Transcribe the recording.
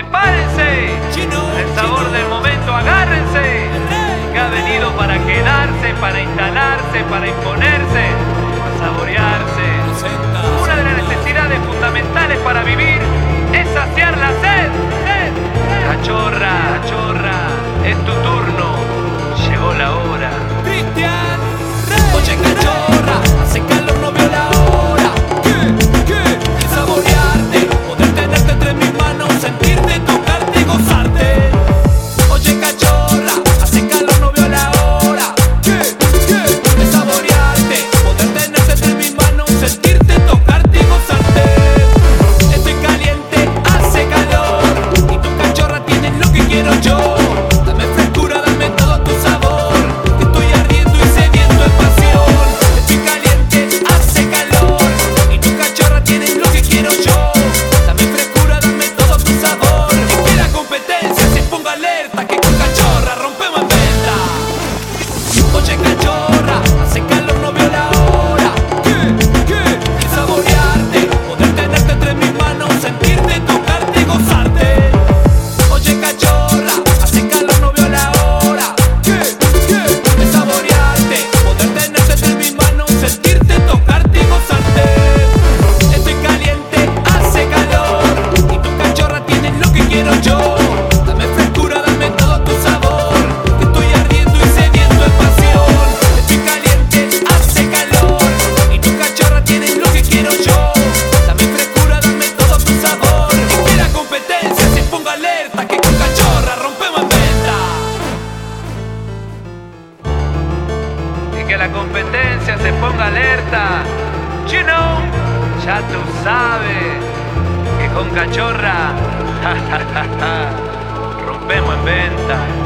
prepárense. El sabor del momento, agárrense. Que ha venido para quedarse, para instalarse, para imponerse, para saborearse. Una de las necesidades fundamentales para vivir es saciar la sed. Cachorra, cachorra, es tu turno. Llegó la hora. Cristian Rey. Oye, cachorra, hace calor, no veo la hora. ¿Qué? El saborearte, poder tenerte entre mis manos, sentirte, tocarte y gozarte. Oye, cachorra, hace calor, no veo la hora. ¿Qué? El saborearte, poder tenerte entre mis manos, sentirte, tocarte y gozarte. Estoy caliente, hace calor, y tu cachorra tiene lo que quiero yo. Dame frescura, dame todo tu sabor, que estoy ardiendo y sediento en pasión. Estoy caliente, hace calor, y tu cachorra tiene lo que quiero yo. Dame frescura, dame todo tu sabor, que la competencia se ponga alerta, que con cachorra rompemos en venta. Oye, cachorra, hace calor, no veo la hora. ¿Qué? El saborearte, poder tenerte entre mis manos, sentirte, tocarte y gozarte. Oye, cachorra, hace calor, no veo la hora. ¿Qué? El saborearte, poder tenerte entre mis manos, sentirte, tocarte y gozarte. Estoy caliente, hace calor, y tu cachorra tiene lo que quiero yo. Dame frescura, dame todo tu sabor, que estoy ardiendo y sediento en pasión. Estoy caliente, hace calor, y tu cachorra tiene lo que quiero yo. Dame frescura, dame todo tu sabor, y que la competencia se ponga alerta, que con cachorra rompemos en venta. Y que la competencia se ponga alerta. You know, ya tú sabes que con cachorra rompemos en venta.